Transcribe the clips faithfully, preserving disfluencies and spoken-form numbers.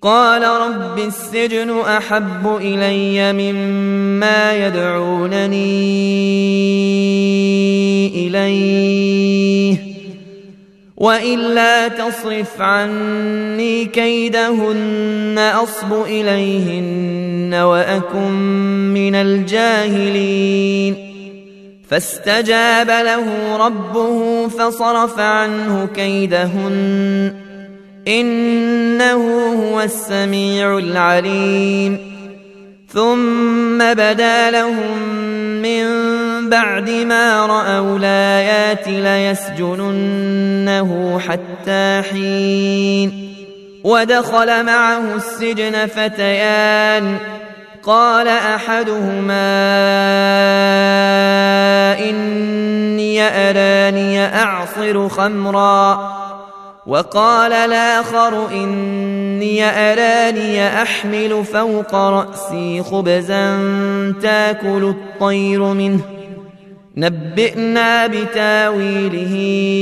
قال رب السجن أحب إلي مما يدعونني إليه وإلا تصرف عني كيدهن أصب إليهن وأكن من الجاهلين فاستجاب له ربه فصرف عنه كيدهن إنه هو السميع العليم ثم بدا لهم من بعد ما رأوا الآيات ليسجننه حتى حين ودخل معه السجن فتيان قال أحدهما إني أراني أعصر خمرا وقال الآخر إني أراني أحمل فوق رأسي خبزا تاكل الطير منه نبئنا بتاويله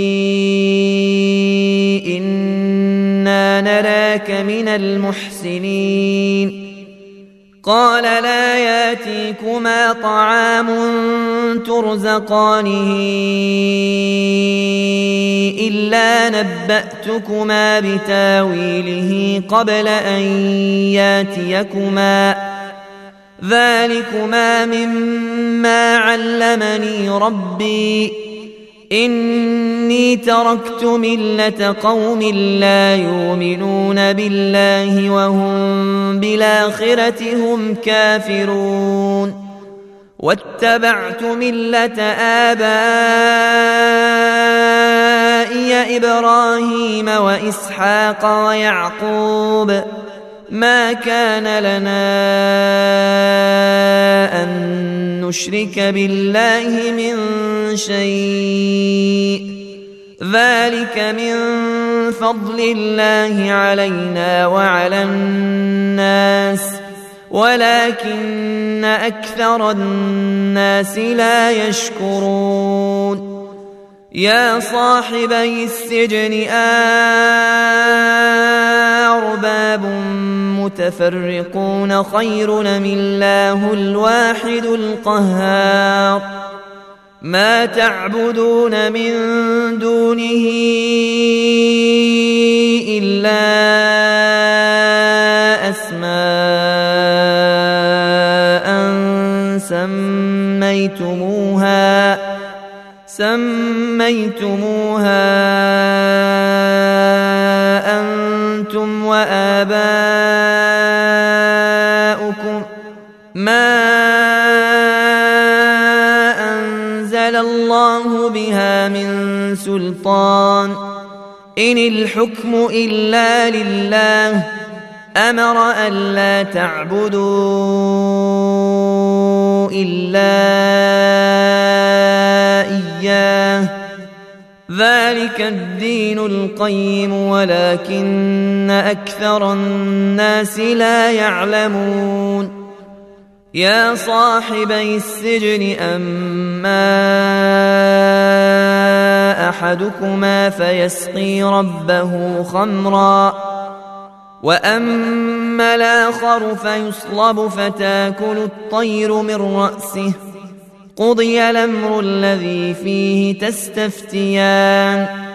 إنا نراك من المحسنين قال لا ياتيكما طعام ترزقانه إلا نبأتكما بتاويله قبل أن ياتيكما ذلكما مما علمني ربي إني تركت ملة قوم لا يؤمنون بالله وهم بالآخرة هم كافرون واتبعت ملة آبائي إبراهيم وإسحاق ويعقوب ما كان لنا أن نشرك بالله من شيء ذلك من فضل الله علينا وعلى الناس ولكن أكثر الناس لا يشكرون يا صاحبي السجن أرباب متفرقون خير أم الله الواحد القهار ما تعبدون من دونه إلا أسماء سميتموها سميتموها أنتم وآباؤكم ما أنزل الله بها من سلطان إن الحكم إلا لله أمر ألا تعبدوا إلا إياه ذلك الدين القيم ولكن أكثر الناس لا يعلمون يا صاحبي السجن أما أحدكما فيسقي ربه خمرا وأما الآخر فيصلب فتاكل الطير من رأسه قضي الأمر الذي فيه تستفتيان